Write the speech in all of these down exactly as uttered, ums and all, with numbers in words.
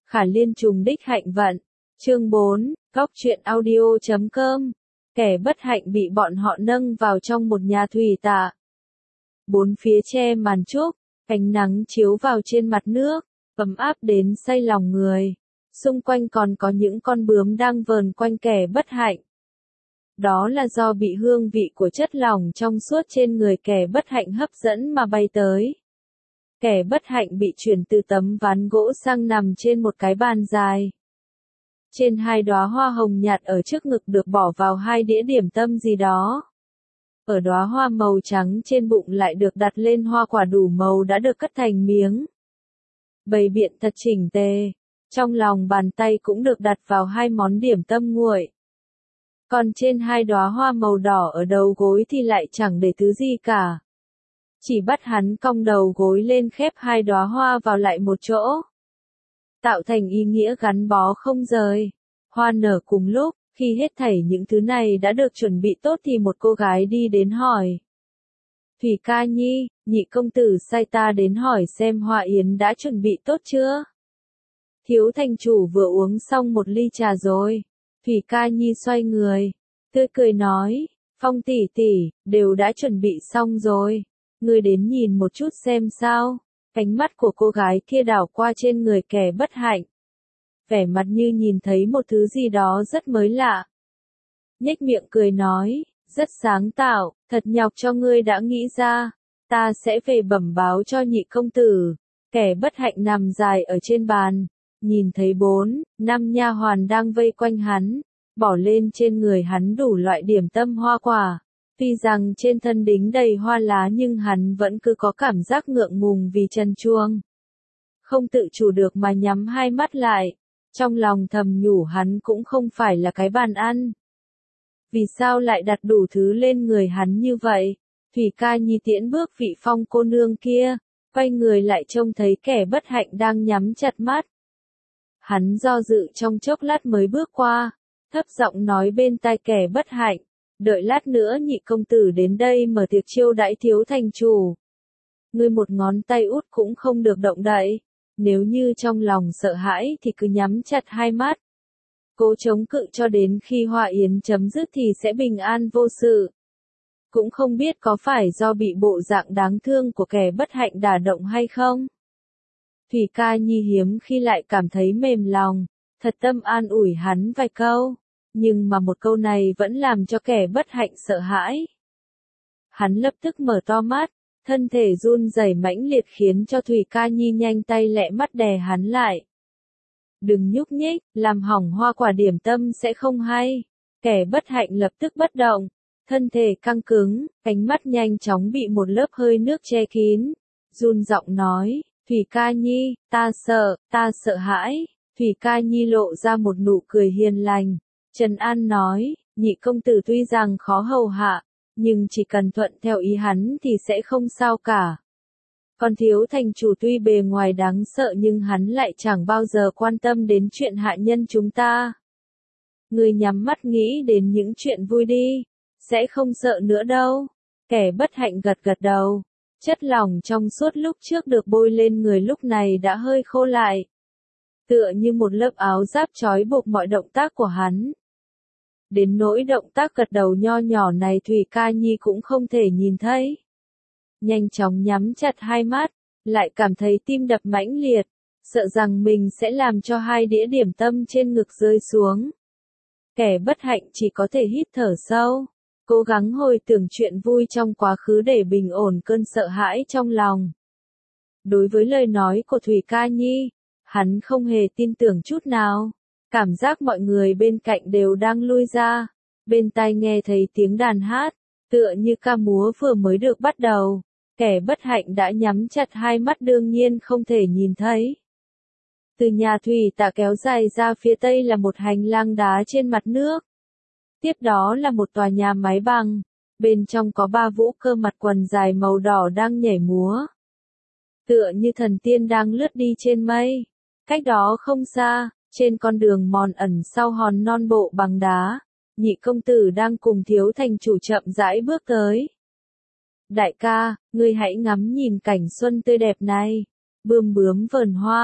Khả Liên trùng đích hạnh vận. Chương bốn, góc truyện audio chấm com. Kẻ bất hạnh bị bọn họ nâng vào trong một nhà thủy tạ. Bốn phía che màn trúc, ánh nắng chiếu vào trên mặt nước, ấm áp đến say lòng người. Xung quanh còn có những con bướm đang vờn quanh kẻ bất hạnh. Đó là do bị hương vị của chất lỏng trong suốt trên người kẻ bất hạnh hấp dẫn mà bay tới. Kẻ bất hạnh bị chuyển từ tấm ván gỗ sang nằm trên một cái bàn dài. Trên hai đóa hoa hồng nhạt ở trước ngực được bỏ vào hai đĩa điểm tâm gì đó. Ở đóa hoa màu trắng trên bụng lại được đặt lên hoa quả đủ màu đã được cắt thành miếng. Bày biện thật chỉnh tề. Trong lòng bàn tay cũng được đặt vào hai món điểm tâm nguội. Còn trên hai đóa hoa màu đỏ ở đầu gối thì lại chẳng để thứ gì cả. Chỉ bắt hắn cong đầu gối lên khép hai đóa hoa vào lại một chỗ. Tạo thành ý nghĩa gắn bó không rời. Hoa nở cùng lúc, khi hết thảy những thứ này đã được chuẩn bị tốt thì một cô gái đi đến hỏi. Thủy Ca Nhi, nhị công tử sai ta đến hỏi xem Hoa Yến đã chuẩn bị tốt chưa? Thiếu thành chủ vừa uống xong một ly trà rồi. Thủy Ca Nhi xoay người, tươi cười nói, Phong tỷ tỷ, đều đã chuẩn bị xong rồi. Ngươi đến nhìn một chút xem sao. Ánh mắt của cô gái kia đảo qua trên người kẻ bất hạnh. Vẻ mặt như nhìn thấy một thứ gì đó rất mới lạ. Nhếch miệng cười nói, rất sáng tạo, thật nhọc cho ngươi đã nghĩ ra. Ta sẽ về bẩm báo cho nhị công tử. Kẻ bất hạnh nằm dài ở trên bàn. Nhìn thấy bốn, năm nha hoàn đang vây quanh hắn. Bỏ lên trên người hắn đủ loại điểm tâm hoa quả. Tuy rằng trên thân đính đầy hoa lá nhưng hắn vẫn cứ có cảm giác ngượng ngùng vì trần truồng. Không tự chủ được mà nhắm hai mắt lại. Trong lòng thầm nhủ hắn cũng không phải là cái bàn ăn. Vì sao lại đặt đủ thứ lên người hắn như vậy? Thủy Ca Nhi tiễn bước vị Phong cô nương kia, quay người lại trông thấy kẻ bất hạnh đang nhắm chặt mắt. Hắn do dự trong chốc lát mới bước qua, thấp giọng nói bên tai kẻ bất hạnh. Đợi lát nữa nhị công tử đến đây mở tiệc chiêu đãi thiếu thành chủ. Ngươi một ngón tay út cũng không được động đậy. Nếu như trong lòng sợ hãi thì cứ nhắm chặt hai mắt. Cố chống cự cho đến khi Hoa Yến chấm dứt thì sẽ bình an vô sự. Cũng không biết có phải do bị bộ dạng đáng thương của kẻ bất hạnh đả động hay không. Thủy Ca Nhi hiếm khi lại cảm thấy mềm lòng, thật tâm an ủi hắn vài câu. Nhưng mà một câu này vẫn làm cho kẻ bất hạnh sợ hãi. Hắn lập tức mở to mắt, thân thể run rẩy mãnh liệt khiến cho Thủy Ca Nhi nhanh tay lẹ mắt đè hắn lại. Đừng nhúc nhích, làm hỏng hoa quả điểm tâm sẽ không hay. Kẻ bất hạnh lập tức bất động, thân thể căng cứng, ánh mắt nhanh chóng bị một lớp hơi nước che kín. Run giọng nói, Thủy Ca Nhi, ta sợ, ta sợ hãi. Thủy Ca Nhi lộ ra một nụ cười hiền lành. Trần An nói, nhị công tử tuy rằng khó hầu hạ, nhưng chỉ cần thuận theo ý hắn thì sẽ không sao cả. Còn thiếu thành chủ tuy bề ngoài đáng sợ nhưng hắn lại chẳng bao giờ quan tâm đến chuyện hạ nhân chúng ta. Người nhắm mắt nghĩ đến những chuyện vui đi, sẽ không sợ nữa đâu. Kẻ bất hạnh gật gật đầu, chất lỏng trong suốt lúc trước được bôi lên người lúc này đã hơi khô lại. Tựa như một lớp áo giáp trói buộc mọi động tác của hắn. Đến nỗi động tác gật đầu nho nhỏ này Thủy Ca Nhi cũng không thể nhìn thấy. Nhanh chóng nhắm chặt hai mắt, lại cảm thấy tim đập mãnh liệt, sợ rằng mình sẽ làm cho hai đĩa điểm tâm trên ngực rơi xuống. Kẻ bất hạnh chỉ có thể hít thở sâu, cố gắng hồi tưởng chuyện vui trong quá khứ để bình ổn cơn sợ hãi trong lòng. Đối với lời nói của Thủy Ca Nhi, hắn không hề tin tưởng chút nào. Cảm giác mọi người bên cạnh đều đang lui ra, bên tai nghe thấy tiếng đàn hát, tựa như ca múa vừa mới được bắt đầu. Kẻ bất hạnh đã nhắm chặt hai mắt đương nhiên không thể nhìn thấy. Từ nhà thủy tạ kéo dài ra phía tây là một hành lang đá trên mặt nước. Tiếp đó là một tòa nhà mái bằng, bên trong có ba vũ cơ mặc quần dài màu đỏ đang nhảy múa. Tựa như thần tiên đang lướt đi trên mây. Cách đó không xa, trên con đường mòn ẩn sau hòn non bộ bằng đá, nhị công tử đang cùng thiếu thành chủ chậm rãi bước tới. Đại ca, ngươi hãy ngắm nhìn cảnh xuân tươi đẹp này. Bươm bướm vờn hoa,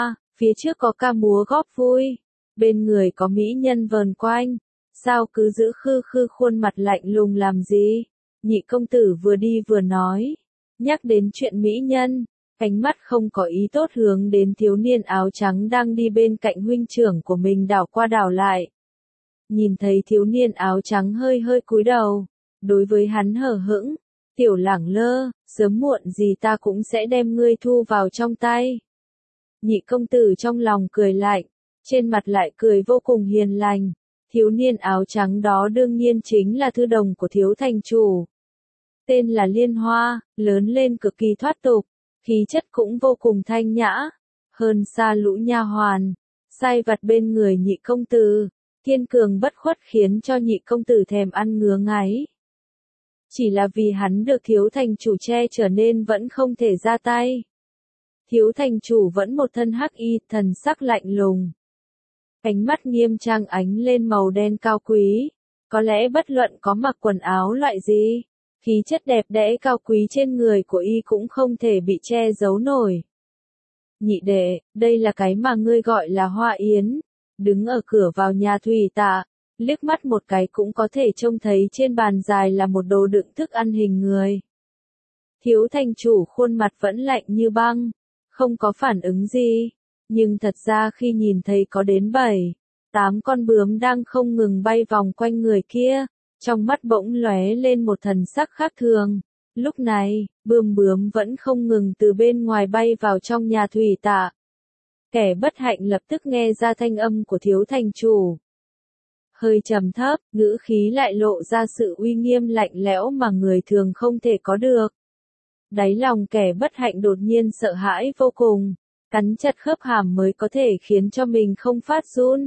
Phía trước có ca múa góp vui, bên người có mỹ nhân vờn quanh, sao cứ giữ khư khư khuôn mặt lạnh lùng làm gì? Nhị công tử vừa đi vừa nói, nhắc đến chuyện mỹ nhân, ánh mắt không có ý tốt hướng đến thiếu niên áo trắng đang đi bên cạnh huynh trưởng của mình đảo qua đảo lại. Nhìn thấy thiếu niên áo trắng hơi hơi cúi đầu, đối với hắn hờ hững, tiểu lẳng lơ, sớm muộn gì ta cũng sẽ đem ngươi thu vào trong tay. Nhị công tử trong lòng cười lạnh, trên mặt lại cười vô cùng hiền lành, thiếu niên áo trắng đó đương nhiên chính là thư đồng của thiếu thành chủ. Tên là Liên Hoa, lớn lên cực kỳ thoát tục, khí chất cũng vô cùng thanh nhã, hơn xa lũ nha hoàn, sai vặt bên người nhị công tử, kiên cường bất khuất khiến cho nhị công tử thèm ăn ngứa ngáy. Chỉ là vì hắn được thiếu thành chủ che chở nên vẫn không thể ra tay. Thiếu thành chủ vẫn một thân hắc y, thần sắc lạnh lùng. Ánh mắt nghiêm trang ánh lên màu đen cao quý, có lẽ bất luận có mặc quần áo loại gì, khí chất đẹp đẽ cao quý trên người của y cũng không thể bị che giấu nổi. Nhị đệ, đây là cái mà ngươi gọi là Hoa Yến, đứng ở cửa vào nhà thủy tạ, liếc mắt một cái cũng có thể trông thấy trên bàn dài là một đồ đựng thức ăn hình người. Thiếu thành chủ khuôn mặt vẫn lạnh như băng, không có phản ứng gì, nhưng thật ra khi nhìn thấy có đến bảy, tám con bướm đang không ngừng bay vòng quanh người kia, trong mắt bỗng lóe lên một thần sắc khác thường. Lúc này, bươm bướm vẫn không ngừng từ bên ngoài bay vào trong nhà thủy tạ. Kẻ bất hạnh lập tức nghe ra thanh âm của thiếu thành chủ. Hơi trầm thấp, ngữ khí lại lộ ra sự uy nghiêm lạnh lẽo mà người thường không thể có được. Đáy lòng kẻ bất hạnh đột nhiên sợ hãi vô cùng, cắn chặt khớp hàm mới có thể khiến cho mình không phát run.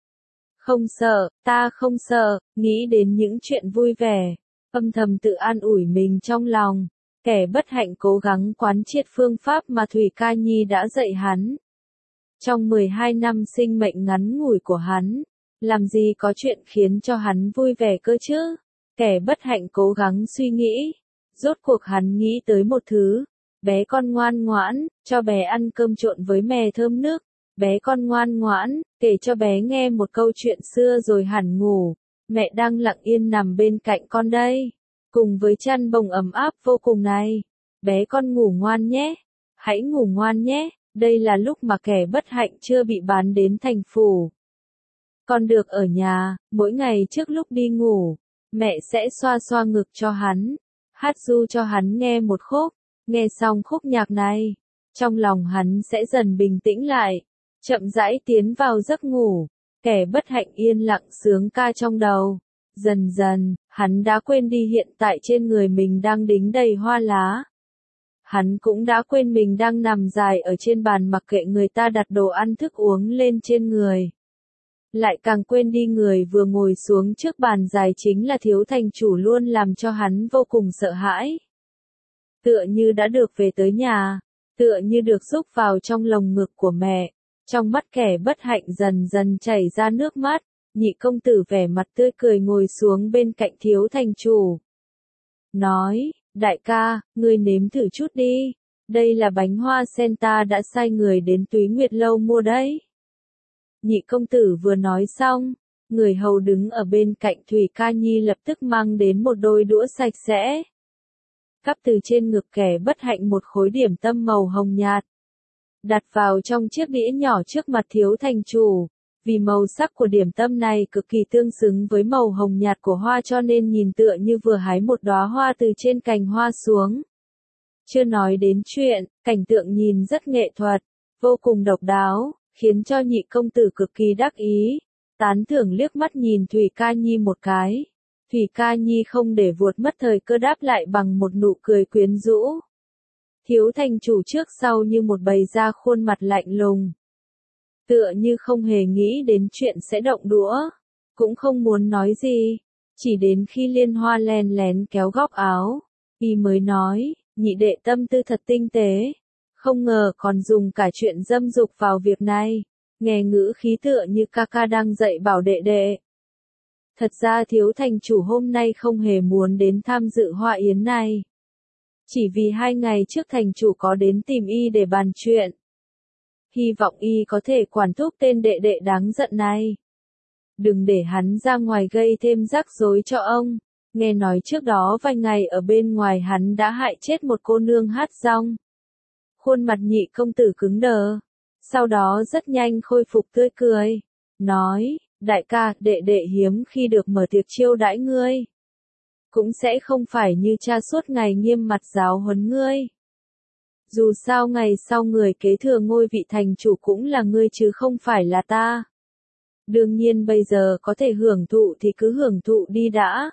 Không sợ, ta không sợ, nghĩ đến những chuyện vui vẻ, âm thầm tự an ủi mình trong lòng, kẻ bất hạnh cố gắng quán triệt phương pháp mà Thủy Ca Nhi đã dạy hắn. Trong mười hai năm sinh mệnh ngắn ngủi của hắn, làm gì có chuyện khiến cho hắn vui vẻ cơ chứ? Kẻ bất hạnh cố gắng suy nghĩ, rốt cuộc hắn nghĩ tới một thứ, bé con ngoan ngoãn, cho bé ăn cơm trộn với mè thơm nước, bé con ngoan ngoãn, kể cho bé nghe một câu chuyện xưa rồi hẳn ngủ, mẹ đang lặng yên nằm bên cạnh con đây, cùng với chăn bông ấm áp vô cùng này, bé con ngủ ngoan nhé, hãy ngủ ngoan nhé, đây là lúc mà kẻ bất hạnh chưa bị bán đến thành phủ. Con được ở nhà, mỗi ngày trước lúc đi ngủ, mẹ sẽ xoa xoa ngực cho hắn, hát ru cho hắn nghe một khúc, nghe xong khúc nhạc này, trong lòng hắn sẽ dần bình tĩnh lại, chậm rãi tiến vào giấc ngủ, kẻ bất hạnh yên lặng sướng ca trong đầu. Dần dần, hắn đã quên đi hiện tại trên người mình đang đính đầy hoa lá. Hắn cũng đã quên mình đang nằm dài ở trên bàn mặc kệ người ta đặt đồ ăn thức uống lên trên người. Lại càng quên đi người vừa ngồi xuống trước bàn dài chính là thiếu thành chủ luôn làm cho hắn vô cùng sợ hãi. Tựa như đã được về tới nhà, tựa như được xúc vào trong lồng ngực của mẹ, trong mắt kẻ bất hạnh dần dần chảy ra nước mắt, nhị công tử vẻ mặt tươi cười ngồi xuống bên cạnh thiếu thành chủ. Nói, đại ca, ngươi nếm thử chút đi, đây là bánh hoa sen ta đã sai người đến Túy Nguyệt Lâu mua đấy. Nhị công tử vừa nói xong, người hầu đứng ở bên cạnh Thủy Ca Nhi lập tức mang đến một đôi đũa sạch sẽ. Cắp từ trên ngực kẻ bất hạnh một khối điểm tâm màu hồng nhạt. Đặt vào trong chiếc đĩa nhỏ trước mặt thiếu thành chủ, vì màu sắc của điểm tâm này cực kỳ tương xứng với màu hồng nhạt của hoa cho nên nhìn tựa như vừa hái một đóa hoa từ trên cành hoa xuống. Chưa nói đến chuyện, cảnh tượng nhìn rất nghệ thuật, vô cùng độc đáo, khiến cho nhị công tử cực kỳ đắc ý, tán thưởng liếc mắt nhìn Thủy Ca Nhi một cái. Thủy Ca Nhi không để vuột mất thời cơ đáp lại bằng một nụ cười quyến rũ. Thiếu thành chủ trước sau như một bầy da khuôn mặt lạnh lùng. Tựa như không hề nghĩ đến chuyện sẽ động đũa, cũng không muốn nói gì, chỉ đến khi Liên Hoa len lén kéo góc áo, y mới nói, nhị đệ tâm tư thật tinh tế, không ngờ còn dùng cả chuyện dâm dục vào việc này, nghe ngữ khí tựa như ca ca đang dạy bảo đệ đệ. Thật ra thiếu thành chủ hôm nay không hề muốn đến tham dự hoa yến này. Chỉ vì hai ngày trước thành chủ có đến tìm y để bàn chuyện. hy vọng y có thể quản thúc tên đệ đệ đáng giận này. Đừng để hắn ra ngoài gây thêm rắc rối cho ông. Nghe nói trước đó vài ngày ở bên ngoài hắn đã hại chết một cô nương hát rong. Khuôn mặt Nhị công tử cứng đờ, sau đó rất nhanh khôi phục tươi cười, nói, đại ca, đệ đệ hiếm khi được mở tiệc chiêu đãi ngươi. Cũng sẽ không phải như cha suốt ngày nghiêm mặt giáo huấn ngươi. Dù sao ngày sau người kế thừa ngôi vị thành chủ cũng là ngươi chứ không phải là ta. Đương nhiên bây giờ có thể hưởng thụ thì cứ hưởng thụ đi đã.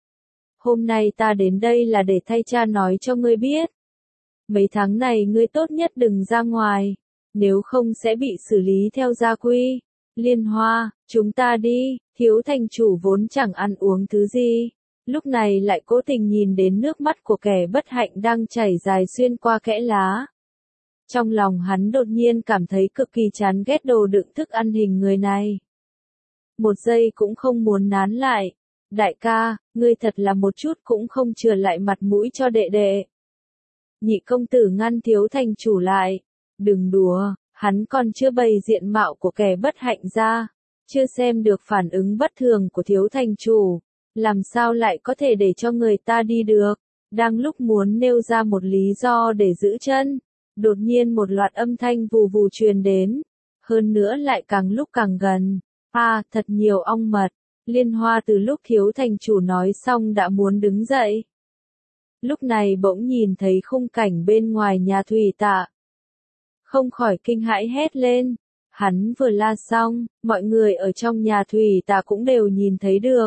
Hôm nay ta đến đây là để thay cha nói cho ngươi biết. Mấy tháng này ngươi tốt nhất đừng ra ngoài, nếu không sẽ bị xử lý theo gia quy. Liên Hoa, chúng ta đi, thiếu thành chủ vốn chẳng ăn uống thứ gì. Lúc này lại cố tình nhìn đến nước mắt của kẻ bất hạnh đang chảy dài xuyên qua kẽ lá. Trong lòng hắn đột nhiên cảm thấy cực kỳ chán ghét đồ đựng thức ăn hình người này. Một giây cũng không muốn nán lại. Đại ca, ngươi thật là một chút cũng không chừa lại mặt mũi cho đệ đệ. Nhị công tử ngăn thiếu thành chủ lại. Đừng đùa, hắn còn chưa bày diện mạo của kẻ bất hạnh ra. Chưa xem được phản ứng bất thường của thiếu thành chủ. Làm sao lại có thể để cho người ta đi được? Đang lúc muốn nêu ra một lý do để giữ chân. Đột nhiên một loạt âm thanh vù vù truyền đến. Hơn nữa lại càng lúc càng gần. À, thật nhiều ong mật. Liên Hoa từ lúc thiếu thành chủ nói xong đã muốn đứng dậy. Lúc này bỗng nhìn thấy khung cảnh bên ngoài nhà thủy tạ. Không khỏi kinh hãi hét lên. Hắn vừa la xong, mọi người ở trong nhà thủy tạ cũng đều nhìn thấy được.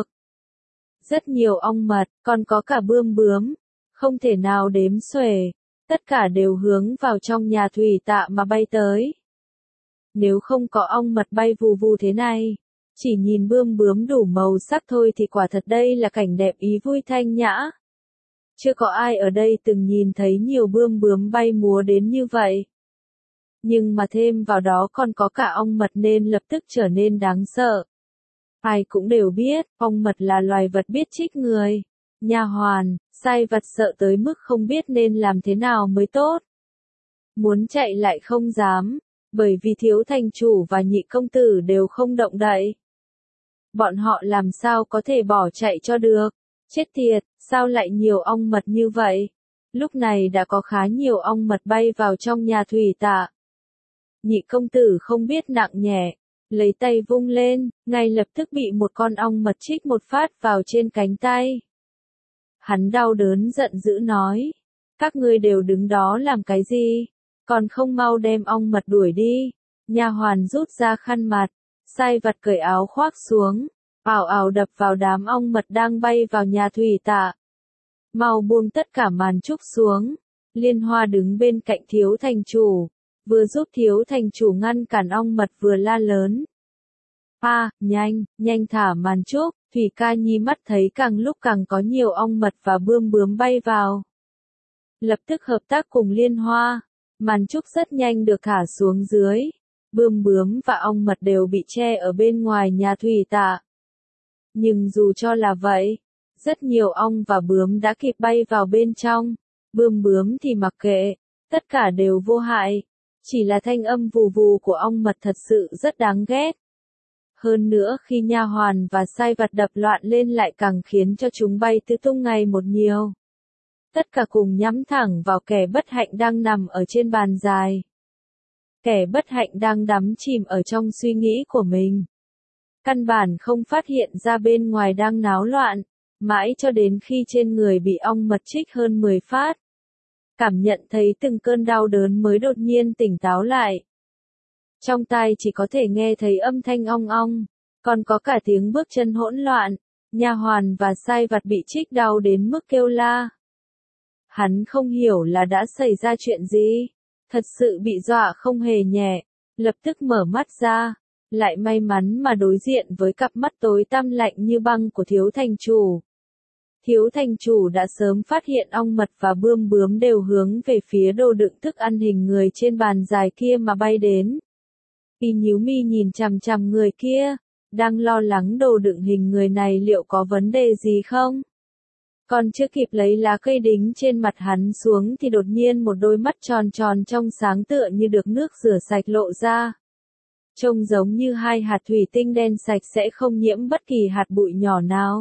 Rất nhiều ong mật, còn có cả bươm bướm. Không thể nào đếm xuể. Tất cả đều hướng vào trong nhà thủy tạ mà bay tới. Nếu không có ong mật bay vù vù thế này, chỉ nhìn bươm bướm đủ màu sắc thôi thì quả thật đây là cảnh đẹp ý vui thanh nhã. Chưa có ai ở đây từng nhìn thấy nhiều bươm bướm bay múa đến như vậy. Nhưng mà thêm vào đó còn có cả ong mật nên lập tức trở nên đáng sợ. Ai cũng đều biết, ong mật là loài vật biết trích người. Nha hoàn, sai vặt sợ tới mức không biết nên làm thế nào mới tốt. Muốn chạy lại không dám, bởi vì thiếu thành chủ và nhị công tử đều không động đậy. Bọn họ làm sao có thể bỏ chạy cho được? Chết tiệt, sao lại nhiều ong mật như vậy? Lúc này đã có khá nhiều ong mật bay vào trong nhà thủy tạ. Nhị công tử không biết nặng nhẹ, lấy tay vung lên, ngay lập tức bị một con ong mật chích một phát vào trên cánh tay. Hắn đau đớn giận dữ nói, các ngươi đều đứng đó làm cái gì? Còn không mau đem ong mật đuổi đi. Nha hoàn rút ra khăn mặt, sai vặt cởi áo khoác xuống, ào ào đập vào đám ong mật đang bay vào nhà thủy tạ. Mau buông tất cả màn trúc xuống. Liên Hoa đứng bên cạnh thiếu thành chủ, vừa giúp thiếu thành chủ ngăn cản ong mật vừa la lớn. À, nhanh, nhanh thả màn trúc. Thủy Ca Nhi mắt thấy càng lúc càng có nhiều ong mật và bươm bướm bay vào. Lập tức hợp tác cùng Liên Hoa. Màn trúc rất nhanh được thả xuống dưới. Bươm bướm và ong mật đều bị che ở bên ngoài nhà thủy tạ. Nhưng dù cho là vậy, rất nhiều ong và bướm đã kịp bay vào bên trong. Bươm bướm thì mặc kệ, tất cả đều vô hại. Chỉ là thanh âm vù vù của ong mật thật sự rất đáng ghét. Hơn nữa khi nha hoàn và sai vặt đập loạn lên lại càng khiến cho chúng bay tứ tung ngày một nhiều. Tất cả cùng nhắm thẳng vào kẻ bất hạnh đang nằm ở trên bàn dài. Kẻ bất hạnh đang đắm chìm ở trong suy nghĩ của mình. Căn bản không phát hiện ra bên ngoài đang náo loạn, mãi cho đến khi trên người bị ong mật chích hơn mười phát. Cảm nhận thấy từng cơn đau đớn mới đột nhiên tỉnh táo lại. Trong tai chỉ có thể nghe thấy âm thanh ong ong, còn có cả tiếng bước chân hỗn loạn, nha hoàn và sai vặt bị chích đau đến mức kêu la. Hắn không hiểu là đã xảy ra chuyện gì, thật sự bị dọa không hề nhẹ, lập tức mở mắt ra, lại may mắn mà đối diện với cặp mắt tối tăm lạnh như băng của thiếu thành chủ. Thiếu thành chủ đã sớm phát hiện ong mật và bươm bướm đều hướng về phía đồ đựng thức ăn hình người trên bàn dài kia mà bay đến. Y nhíu mi nhìn chằm chằm người kia, đang lo lắng đồ đựng hình người này liệu có vấn đề gì không? Còn chưa kịp lấy lá cây đính trên mặt hắn xuống thì đột nhiên một đôi mắt tròn tròn trong sáng tựa như được nước rửa sạch lộ ra. Trông giống như hai hạt thủy tinh đen sạch sẽ không nhiễm bất kỳ hạt bụi nhỏ nào.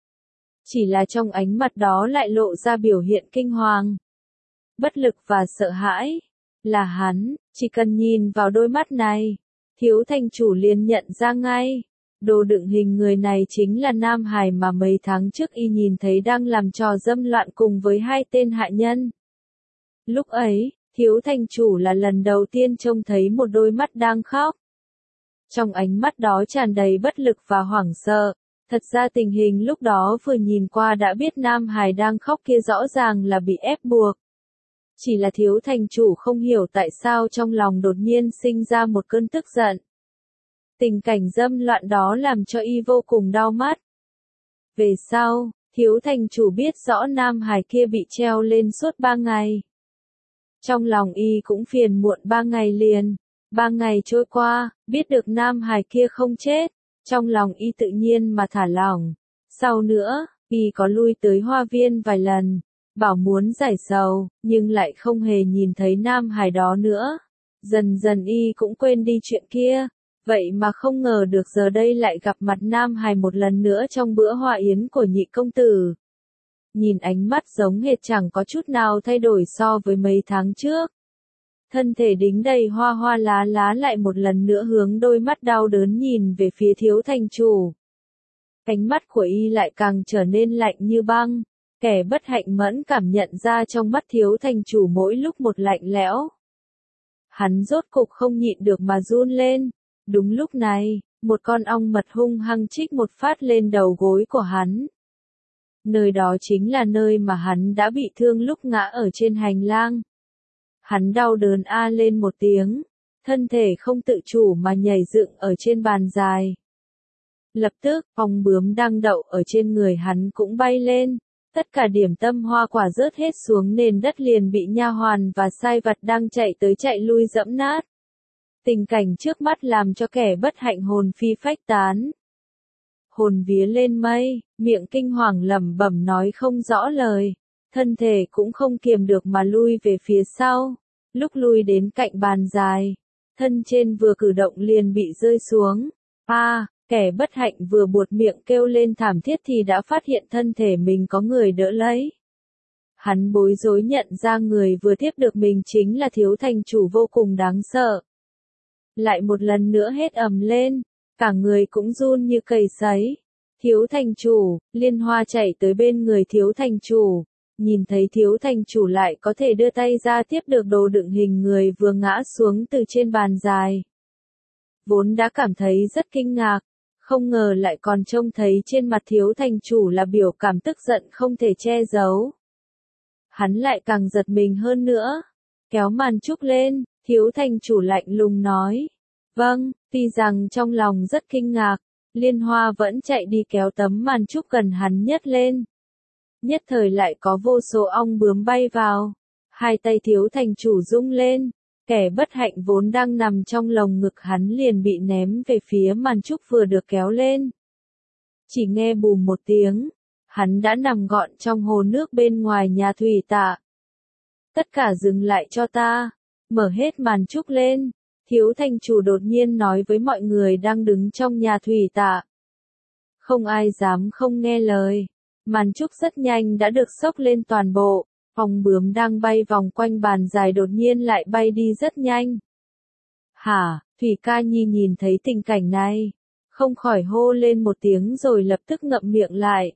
Chỉ là trong ánh mặt đó lại lộ ra biểu hiện kinh hoàng, bất lực và sợ hãi. Là hắn, chỉ cần nhìn vào đôi mắt này, Thiếu thành chủ liền nhận ra ngay. Đồ đựng hình người này chính là Nam Hải mà mấy tháng trước y nhìn thấy đang làm trò dâm loạn cùng với hai tên hạ nhân. Lúc ấy, Thiếu thành chủ là lần đầu tiên trông thấy một đôi mắt đang khóc. Trong ánh mắt đó tràn đầy bất lực và hoảng sợ. Thật ra tình hình lúc đó vừa nhìn qua đã biết Nam Hải đang khóc kia rõ ràng là bị ép buộc. Chỉ là Thiếu thành chủ không hiểu tại sao trong lòng đột nhiên sinh ra một cơn tức giận. Tình cảnh dâm loạn đó làm cho y vô cùng đau mắt. Về sau, Thiếu thành chủ biết rõ Nam Hải kia bị treo lên suốt ba ngày. Trong lòng y cũng phiền muộn ba ngày liền. Ba ngày trôi qua, biết được Nam Hải kia không chết. Trong lòng y tự nhiên mà thả lỏng. Sau nữa, y có lui tới hoa viên vài lần, bảo muốn giải sầu, nhưng lại không hề nhìn thấy Nam Hải đó nữa. Dần dần y cũng quên đi chuyện kia. Vậy mà không ngờ được giờ đây lại gặp mặt Nam Hải một lần nữa trong bữa hòa yến của nhị công tử. Nhìn ánh mắt giống hệt chẳng có chút nào thay đổi so với mấy tháng trước. Thân thể đính đầy hoa hoa lá lá lại một lần nữa hướng đôi mắt đau đớn nhìn về phía Thiếu thành chủ. Ánh mắt của y lại càng trở nên lạnh như băng, kẻ bất hạnh mẫn cảm nhận ra trong mắt Thiếu thành chủ mỗi lúc một lạnh lẽo. Hắn rốt cục không nhịn được mà run lên. Đúng lúc này, một con ong mật hung hăng chích một phát lên đầu gối của hắn. Nơi đó chính là nơi mà hắn đã bị thương lúc ngã ở trên hành lang. Hắn đau đớn a lên một tiếng, thân thể không tự chủ mà nhảy dựng ở trên bàn dài. Lập tức, ong bướm đang đậu ở trên người hắn cũng bay lên, tất cả điểm tâm hoa quả rớt hết xuống nền đất liền bị nha hoàn và sai vặt đang chạy tới chạy lui dẫm nát. Tình cảnh trước mắt làm cho kẻ bất hạnh hồn phi phách tán. Hồn vía lên mây, miệng kinh hoàng lẩm bẩm nói không rõ lời, thân thể cũng không kiềm được mà lui về phía sau. Lúc lui đến cạnh bàn dài, thân trên vừa cử động liền bị rơi xuống. A, à, kẻ bất hạnh vừa buột miệng kêu lên thảm thiết thì đã phát hiện thân thể mình có người đỡ lấy. Hắn bối rối nhận ra người vừa tiếp được mình chính là Thiếu thành chủ vô cùng đáng sợ. Lại một lần nữa hét ầm lên, cả người cũng run như cầy sấy. Thiếu thành chủ, Liên Hoa chạy tới bên người Thiếu thành chủ, nhìn thấy Thiếu thành chủ lại có thể đưa tay ra tiếp được đồ đựng hình người vừa ngã xuống từ trên bàn dài. Vốn đã cảm thấy rất kinh ngạc, không ngờ lại còn trông thấy trên mặt Thiếu thành chủ là biểu cảm tức giận không thể che giấu. Hắn lại càng giật mình hơn nữa, kéo màn trúc lên. Thiếu thành chủ lạnh lùng nói. Vâng, tuy rằng trong lòng rất kinh ngạc, Liên Hoa vẫn chạy đi kéo tấm màn trúc gần hắn nhất lên. Nhất thời lại có vô số ong bướm bay vào. Hai tay Thiếu thành chủ rung lên, kẻ bất hạnh vốn đang nằm trong lồng ngực hắn liền bị ném về phía màn trúc vừa được kéo lên. Chỉ nghe bùm một tiếng, hắn đã nằm gọn trong hồ nước bên ngoài nhà thủy tạ. Tất cả dừng lại cho ta. Mở hết màn trúc lên, Thiếu thành chủ đột nhiên nói với mọi người đang đứng trong nhà thủy tạ. Không ai dám không nghe lời, màn trúc rất nhanh đã được xốc lên toàn bộ, ong bướm đang bay vòng quanh bàn dài đột nhiên lại bay đi rất nhanh. Hả, Thủy Ca Nhi nhìn thấy tình cảnh này, không khỏi hô lên một tiếng rồi lập tức ngậm miệng lại.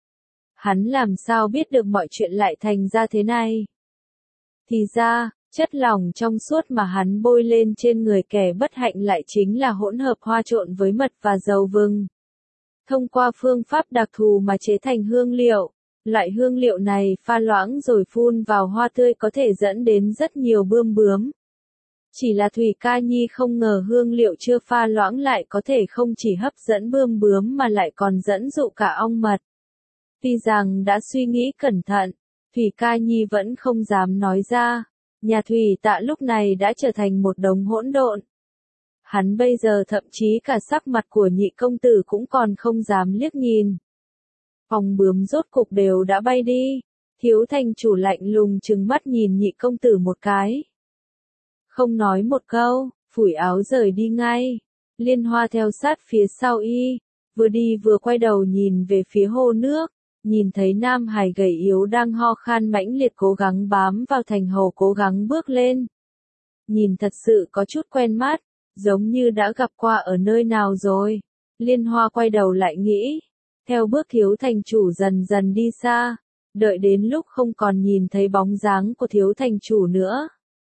Hắn làm sao biết được mọi chuyện lại thành ra thế này? Thì ra, chất lỏng trong suốt mà hắn bôi lên trên người kẻ bất hạnh lại chính là hỗn hợp hoa trộn với mật và dầu vừng. Thông qua phương pháp đặc thù mà chế thành hương liệu, loại hương liệu này pha loãng rồi phun vào hoa tươi có thể dẫn đến rất nhiều bươm bướm. Chỉ là Thủy Ca Nhi không ngờ hương liệu chưa pha loãng lại có thể không chỉ hấp dẫn bươm bướm mà lại còn dẫn dụ cả ong mật. Tuy rằng đã suy nghĩ cẩn thận, Thủy Ca Nhi vẫn không dám nói ra. Nhà thủy tạ lúc này đã trở thành một đống hỗn độn. Hắn bây giờ thậm chí cả sắc mặt của nhị công tử cũng còn không dám liếc nhìn. Ong bướm rốt cục đều đã bay đi. Thiếu thành chủ lạnh lùng trừng mắt nhìn nhị công tử một cái. Không nói một câu, phủi áo rời đi ngay. Liên Hoa theo sát phía sau y, vừa đi vừa quay đầu nhìn về phía hồ nước, nhìn thấy Nam Hải gầy yếu đang ho khan mãnh liệt cố gắng bám vào thành hồ cố gắng bước lên. Nhìn thật sự có chút quen mắt, giống như đã gặp qua ở nơi nào rồi. Liên Hoa quay đầu lại nghĩ, theo bước thiếu thành chủ dần dần đi xa, đợi đến lúc không còn nhìn thấy bóng dáng của thiếu thành chủ nữa.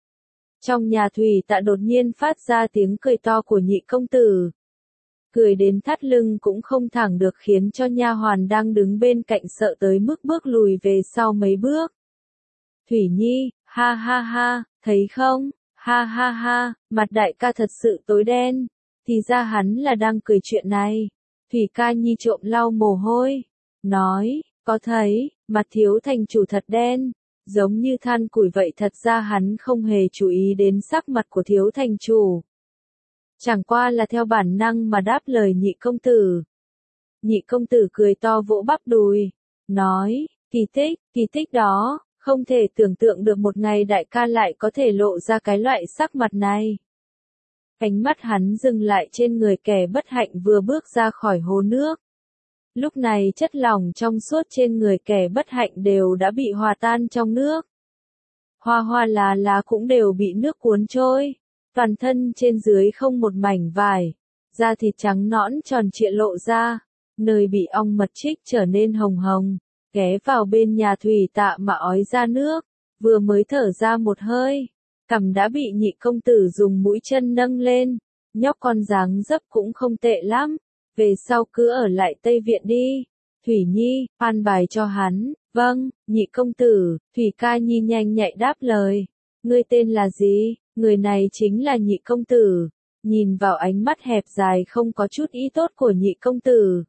Trong nhà thủy tạ đột nhiên phát ra tiếng cười to của nhị công tử. Cười đến thắt lưng cũng không thẳng được khiến cho nha hoàn đang đứng bên cạnh sợ tới mức bước lùi về sau mấy bước. Thủy Nhi, ha ha ha, thấy không, ha ha ha, mặt đại ca thật sự tối đen, thì ra hắn là đang cười chuyện này. Thủy Ca Nhi trộm lau mồ hôi, nói, có thấy, mặt thiếu thành chủ thật đen, giống như than củi vậy. Thật ra hắn không hề chú ý đến sắc mặt của thiếu thành chủ. Chẳng qua là theo bản năng mà đáp lời nhị công tử. Nhị công tử cười to vỗ bắp đùi, nói, kỳ tích, kỳ tích đó, không thể tưởng tượng được một ngày đại ca lại có thể lộ ra cái loại sắc mặt này. Ánh mắt hắn dừng lại trên người kẻ bất hạnh vừa bước ra khỏi hồ nước. Lúc này chất lỏng trong suốt trên người kẻ bất hạnh đều đã bị hòa tan trong nước. Hoa hoa lá lá cũng đều bị nước cuốn trôi. Toàn thân trên dưới không một mảnh vải. Da thịt trắng nõn tròn trịa lộ ra. Nơi bị ong mật chích trở nên hồng hồng. Ghé vào bên nhà thủy tạ mà ói ra nước. Vừa mới thở ra một hơi. Cằm đã bị nhị công tử dùng mũi chân nâng lên. Nhóc con dáng dấp cũng không tệ lắm. Về sau cứ ở lại Tây Viện đi. Thủy Nhi, an bài cho hắn. Vâng, nhị công tử. Thủy Ca Nhi nhanh nhạy đáp lời. Ngươi tên là gì? Người này chính là nhị công tử. Nhìn vào ánh mắt hẹp dài không có chút ý tốt của nhị công tử.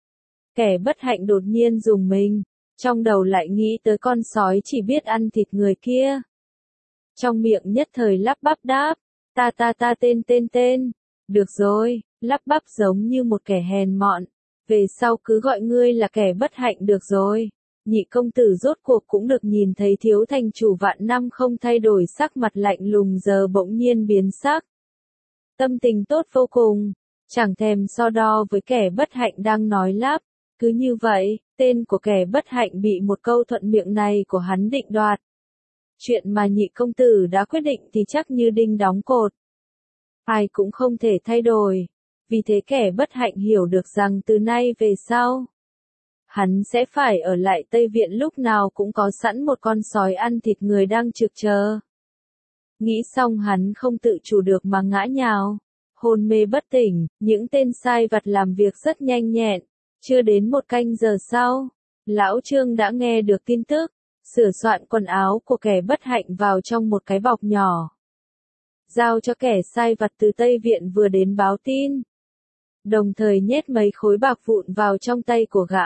Kẻ bất hạnh đột nhiên dùng mình. Trong đầu lại nghĩ tới con sói chỉ biết ăn thịt người kia. Trong miệng nhất thời lắp bắp đáp. Ta ta ta tên tên tên. Được rồi, lắp bắp giống như một kẻ hèn mọn. Về sau cứ gọi ngươi là kẻ bất hạnh được rồi. Nhị công tử rốt cuộc cũng được nhìn thấy thiếu thành chủ vạn năm không thay đổi sắc mặt lạnh lùng giờ bỗng nhiên biến sắc. Tâm tình tốt vô cùng, chẳng thèm so đo với kẻ bất hạnh đang nói lắp. Cứ như vậy, tên của kẻ bất hạnh bị một câu thuận miệng này của hắn định đoạt. Chuyện mà nhị công tử đã quyết định thì chắc như đinh đóng cột. Ai cũng không thể thay đổi. Vì thế kẻ bất hạnh hiểu được rằng từ nay về sau, hắn sẽ phải ở lại Tây Viện lúc nào cũng có sẵn một con sói ăn thịt người đang trực chờ. Nghĩ xong hắn không tự chủ được mà ngã nhào, hôn mê bất tỉnh, những tên sai vặt làm việc rất nhanh nhẹn. Chưa đến một canh giờ sau, Lão Trương đã nghe được tin tức, sửa soạn quần áo của kẻ bất hạnh vào trong một cái bọc nhỏ. Giao cho kẻ sai vặt từ Tây Viện vừa đến báo tin. Đồng thời nhét mấy khối bạc vụn vào trong tay của gã.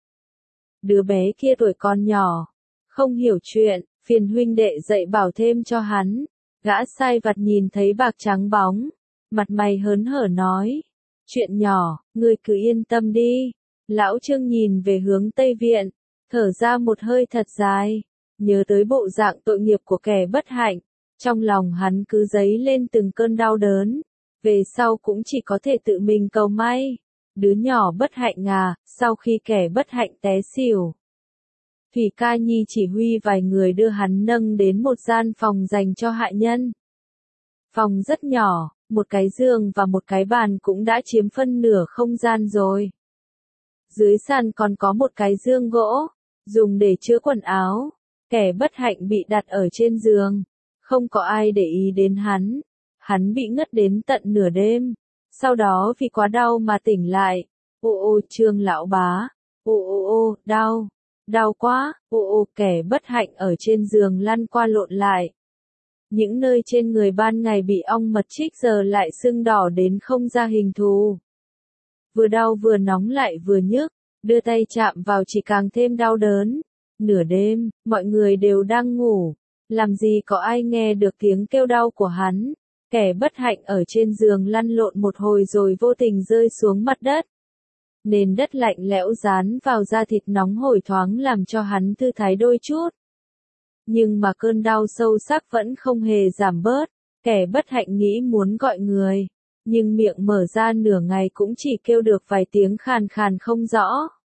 Đứa bé kia tuổi còn nhỏ, không hiểu chuyện, phiền huynh đệ dạy bảo thêm cho hắn. Gã sai vặt nhìn thấy bạc trắng bóng, mặt mày hớn hở nói. Chuyện nhỏ, ngươi cứ yên tâm đi. Lão Trương nhìn về hướng Tây Viện, thở ra một hơi thật dài, nhớ tới bộ dạng tội nghiệp của kẻ bất hạnh. Trong lòng hắn cứ dấy lên từng cơn đau đớn. Về sau cũng chỉ có thể tự mình cầu may. Đứa nhỏ bất hạnh à, sau khi kẻ bất hạnh té xỉu. Thủy Ca Nhi chỉ huy vài người đưa hắn nâng đến một gian phòng dành cho hạ nhân. Phòng rất nhỏ, một cái giường và một cái bàn cũng đã chiếm phân nửa không gian rồi. Dưới sàn còn có một cái giường gỗ, dùng để chứa quần áo. Kẻ bất hạnh bị đặt ở trên giường. Không có ai để ý đến hắn. Hắn bị ngất đến tận nửa đêm. Sau đó vì quá đau mà tỉnh lại. Ô ô Trương lão bá. Ô ô ô, đau. Đau quá. Ô ô kẻ bất hạnh ở trên giường lăn qua lộn lại. Những nơi trên người ban ngày bị ong mật chích giờ lại sưng đỏ đến không ra hình thù. Vừa đau vừa nóng lại vừa nhức. Đưa tay chạm vào chỉ càng thêm đau đớn. Nửa đêm, mọi người đều đang ngủ. Làm gì có ai nghe được tiếng kêu đau của hắn. Kẻ bất hạnh ở trên giường lăn lộn một hồi rồi vô tình rơi xuống mặt đất. nền đất lạnh lẽo dán vào da thịt nóng hổi thoáng làm cho hắn thư thái đôi chút. Nhưng mà cơn đau sâu sắc vẫn không hề giảm bớt, kẻ bất hạnh nghĩ muốn gọi người, nhưng miệng mở ra nửa ngày cũng chỉ kêu được vài tiếng khàn khàn không rõ.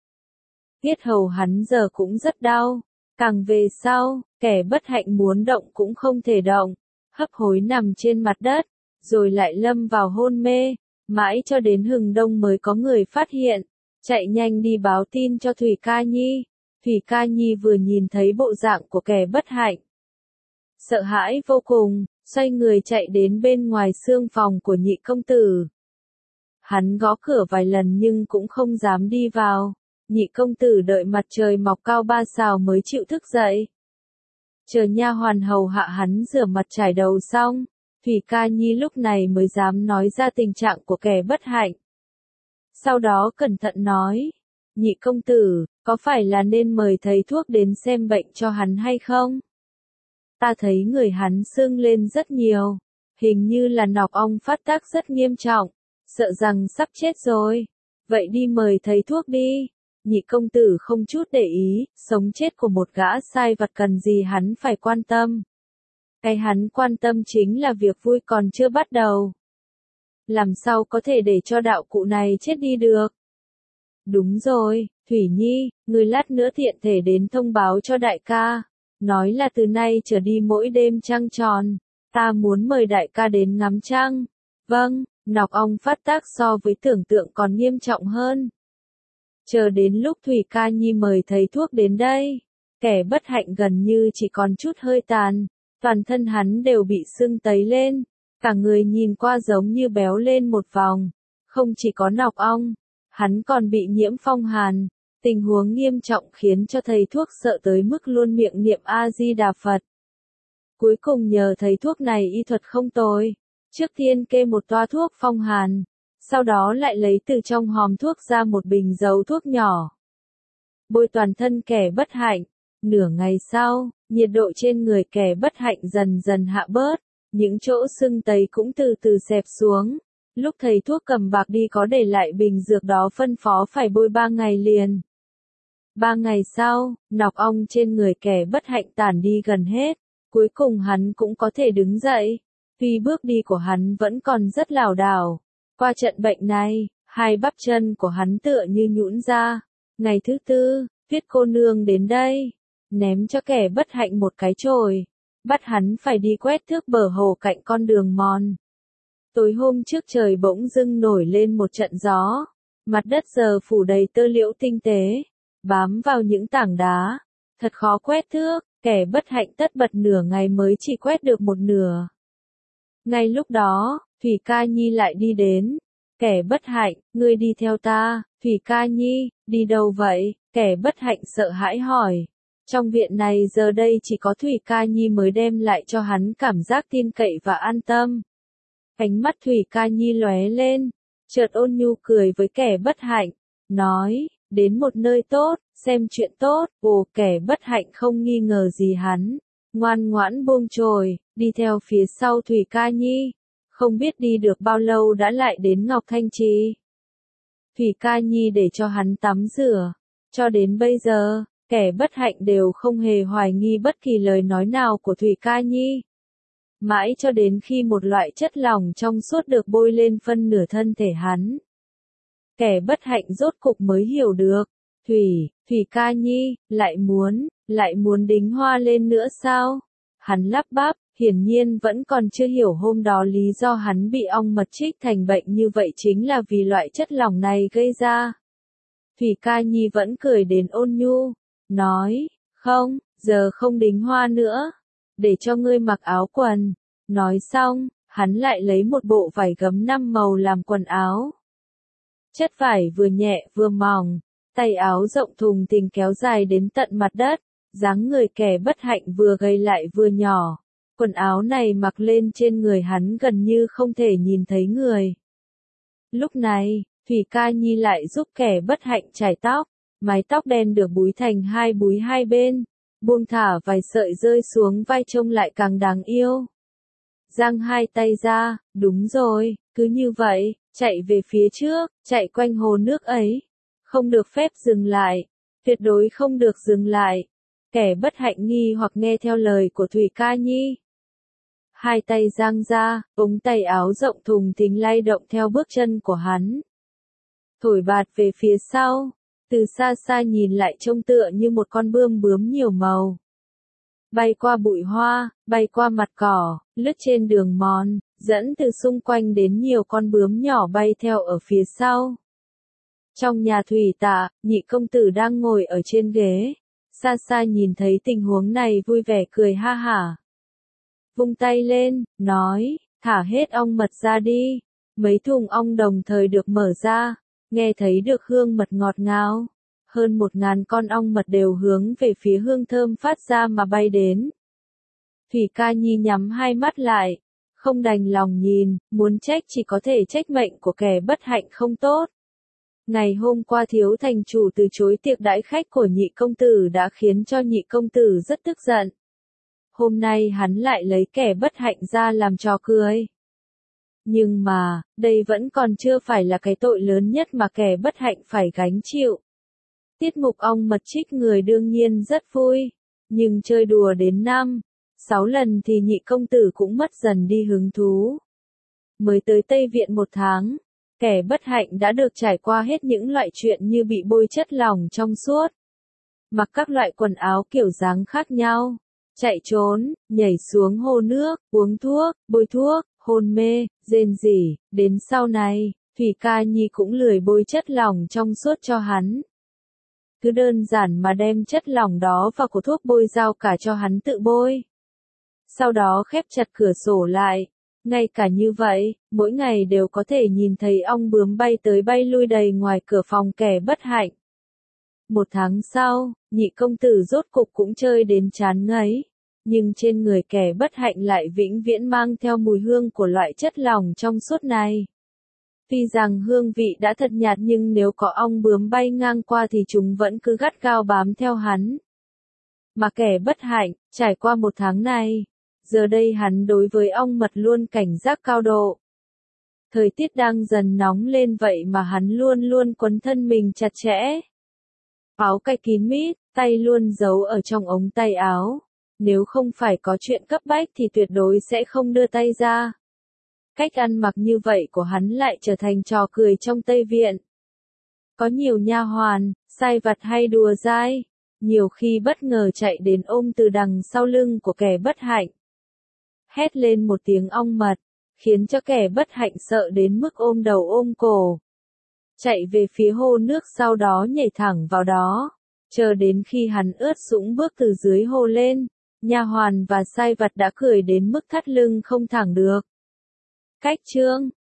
Yết hầu hắn giờ cũng rất đau, càng về sau, kẻ bất hạnh muốn động cũng không thể động, hấp hối nằm trên mặt đất, rồi lại lâm vào hôn mê, mãi cho đến hừng đông mới có người phát hiện, chạy nhanh đi báo tin cho Thủy Ca Nhi. Thủy Ca Nhi vừa nhìn thấy bộ dạng của kẻ bất hạnh, sợ hãi vô cùng, xoay người chạy đến bên ngoài xương phòng của nhị công tử. Hắn gõ cửa vài lần nhưng cũng không dám đi vào, nhị công tử đợi mặt trời mọc cao ba sào mới chịu thức dậy. Chờ nha hoàn hầu hạ hắn rửa mặt trải đầu xong, Thủy Ca Nhi lúc này mới dám nói ra tình trạng của kẻ bất hạnh. Sau đó cẩn thận nói, nhị công tử, có phải là nên mời thầy thuốc đến xem bệnh cho hắn hay không? Ta thấy người hắn sưng lên rất nhiều, hình như là nọc ong phát tác rất nghiêm trọng, sợ rằng sắp chết rồi. Vậy đi mời thầy thuốc đi. Nhị công tử không chút để ý, sống chết của một gã sai vặt cần gì hắn phải quan tâm. Cái hắn quan tâm chính là việc vui còn chưa bắt đầu. Làm sao có thể để cho đạo cụ này chết đi được? Đúng rồi, Thủy Nhi, người lát nữa tiện thể đến thông báo cho đại ca. Nói là từ nay trở đi mỗi đêm trăng tròn, ta muốn mời đại ca đến ngắm trăng. Vâng, nọc ong phát tác so với tưởng tượng còn nghiêm trọng hơn. Chờ đến lúc Thủy Ca Nhi mời thầy thuốc đến đây, kẻ bất hạnh gần như chỉ còn chút hơi tàn, toàn thân hắn đều bị sưng tấy lên, cả người nhìn qua giống như béo lên một vòng, không chỉ có nọc ong, hắn còn bị nhiễm phong hàn, tình huống nghiêm trọng khiến cho thầy thuốc sợ tới mức luôn miệng niệm A-di-đà Phật. Cuối cùng nhờ thầy thuốc này y thuật không tồi, trước tiên kê một toa thuốc phong hàn, sau đó lại lấy từ trong hòm thuốc ra một bình dầu thuốc nhỏ. Bôi toàn thân kẻ bất hạnh, nửa ngày sau, nhiệt độ trên người kẻ bất hạnh dần dần hạ bớt, những chỗ sưng tấy cũng từ từ xẹp xuống. Lúc thầy thuốc cầm bạc đi có để lại bình dược đó phân phó phải bôi ba ngày liền. Ba ngày sau, nọc ong trên người kẻ bất hạnh tản đi gần hết, cuối cùng hắn cũng có thể đứng dậy. Tuy bước đi của hắn vẫn còn rất lảo đảo. Qua trận bệnh này, hai bắp chân của hắn tựa như nhũn ra. Ngày thứ tư, Tuyết cô nương đến đây, ném cho kẻ bất hạnh một cái chổi, bắt hắn phải đi quét thước bờ hồ cạnh con đường mòn. Tối hôm trước trời bỗng dưng nổi lên một trận gió, mặt đất giờ phủ đầy tơ liễu tinh tế, bám vào những tảng đá, thật khó quét thước, kẻ bất hạnh tất bật nửa ngày mới chỉ quét được một nửa. Ngay lúc đó, Thủy Ca Nhi lại đi đến, kẻ bất hạnh, ngươi đi theo ta. Thủy Ca Nhi, đi đâu vậy? Kẻ bất hạnh sợ hãi hỏi. Trong viện này giờ đây chỉ có Thủy Ca Nhi mới đem lại cho hắn cảm giác tin cậy và an tâm. Ánh mắt Thủy Ca Nhi lóe lên, chợt ôn nhu cười với kẻ bất hạnh, nói, đến một nơi tốt, xem chuyện tốt. Ồ, kẻ bất hạnh không nghi ngờ gì hắn, ngoan ngoãn buông chổi, đi theo phía sau Thủy Ca Nhi. Không biết đi được bao lâu đã lại đến Ngọc Thanh Trì. Thủy Ca Nhi để cho hắn tắm rửa. Cho đến bây giờ, kẻ bất hạnh đều không hề hoài nghi bất kỳ lời nói nào của Thủy Ca Nhi. Mãi cho đến khi một loại chất lỏng trong suốt được bôi lên phân nửa thân thể hắn. Kẻ bất hạnh rốt cục mới hiểu được. Thủy, Thủy Ca Nhi, lại muốn, lại muốn đính hoa lên nữa sao? Hắn lắp bắp. Hiển nhiên vẫn còn chưa hiểu hôm đó lý do hắn bị ong mật trích thành bệnh như vậy chính là vì loại chất lỏng này gây ra. Thủy Ca Nhi vẫn cười đến ôn nhu, nói, không, giờ không đính hoa nữa, để cho ngươi mặc áo quần. Nói xong, hắn lại lấy một bộ vải gấm năm màu làm quần áo. Chất vải vừa nhẹ vừa mỏng, tay áo rộng thùng thình kéo dài đến tận mặt đất, dáng người kẻ bất hạnh vừa gầy lại vừa nhỏ. Quần áo này mặc lên trên người hắn gần như không thể nhìn thấy người. Lúc này, Thủy Ca Nhi lại giúp kẻ bất hạnh chải tóc, mái tóc đen được búi thành hai búi hai bên, buông thả vài sợi rơi xuống vai trông lại càng đáng yêu. Giang hai tay ra, đúng rồi, cứ như vậy, chạy về phía trước, chạy quanh hồ nước ấy. Không được phép dừng lại. Tuyệt đối không được dừng lại. Kẻ bất hạnh nghi hoặc nghe theo lời của Thủy Ca Nhi. Hai tay giang ra, ống tay áo rộng thùng thình lay động theo bước chân của hắn. Thổi bạt về phía sau, từ xa xa nhìn lại trông tựa như một con bươm bướm nhiều màu. Bay qua bụi hoa, bay qua mặt cỏ, lướt trên đường mòn, dẫn từ xung quanh đến nhiều con bướm nhỏ bay theo ở phía sau. Trong nhà thủy tạ, nhị công tử đang ngồi ở trên ghế, xa xa nhìn thấy tình huống này vui vẻ cười ha hả. Vung tay lên, nói, thả hết ong mật ra đi. Mấy thùng ong đồng thời được mở ra, nghe thấy được hương mật ngọt ngào. Hơn một ngàn con ong mật đều hướng về phía hương thơm phát ra mà bay đến. Thủy Ca Nhi nhắm hai mắt lại, không đành lòng nhìn, muốn trách chỉ có thể trách mệnh của kẻ bất hạnh không tốt. Ngày hôm qua thiếu thành chủ từ chối tiệc đãi khách của nhị công tử đã khiến cho nhị công tử rất tức giận. Hôm nay hắn lại lấy kẻ bất hạnh ra làm trò cười. Nhưng mà, đây vẫn còn chưa phải là cái tội lớn nhất mà kẻ bất hạnh phải gánh chịu. Tiết mục ong mật trích người đương nhiên rất vui, nhưng chơi đùa đến năm, sáu lần thì nhị công tử cũng mất dần đi hứng thú. Mới tới Tây Viện một tháng, kẻ bất hạnh đã được trải qua hết những loại chuyện như bị bôi chất lỏng trong suốt, mặc các loại quần áo kiểu dáng khác nhau, chạy trốn, nhảy xuống hồ nước, uống thuốc, bôi thuốc, hôn mê, rên rỉ, đến sau này, Thủy Ca Nhi cũng lười bôi chất lỏng trong suốt cho hắn. Cứ đơn giản mà đem chất lỏng đó vào của thuốc bôi dao cả cho hắn tự bôi. Sau đó khép chặt cửa sổ lại. Ngay cả như vậy, mỗi ngày đều có thể nhìn thấy ong bướm bay tới bay lui đầy ngoài cửa phòng kẻ bất hạnh. Một tháng sau, nhị công tử rốt cục cũng chơi đến chán ngấy. Nhưng trên người kẻ bất hạnh lại vĩnh viễn mang theo mùi hương của loại chất lỏng trong suốt này. Tuy rằng hương vị đã thật nhạt nhưng nếu có ong bướm bay ngang qua thì chúng vẫn cứ gắt gao bám theo hắn. Mà kẻ bất hạnh, trải qua một tháng này, giờ đây hắn đối với ong mật luôn cảnh giác cao độ. Thời tiết đang dần nóng lên vậy mà hắn luôn luôn quấn thân mình chặt chẽ. Áo cài kín mít, tay luôn giấu ở trong ống tay áo. Nếu không phải có chuyện cấp bách thì tuyệt đối sẽ không đưa tay ra. Cách ăn mặc như vậy của hắn lại trở thành trò cười trong Tây Viện. Có nhiều nha hoàn, sai vặt hay đùa dai, nhiều khi bất ngờ chạy đến ôm từ đằng sau lưng của kẻ bất hạnh. Hét lên một tiếng ong mật, khiến cho kẻ bất hạnh sợ đến mức ôm đầu ôm cổ. Chạy về phía hồ nước sau đó nhảy thẳng vào đó, chờ đến khi hắn ướt sũng bước từ dưới hồ lên, nha hoàn và sai vặt đã cười đến mức thắt lưng không thẳng được. Cách chương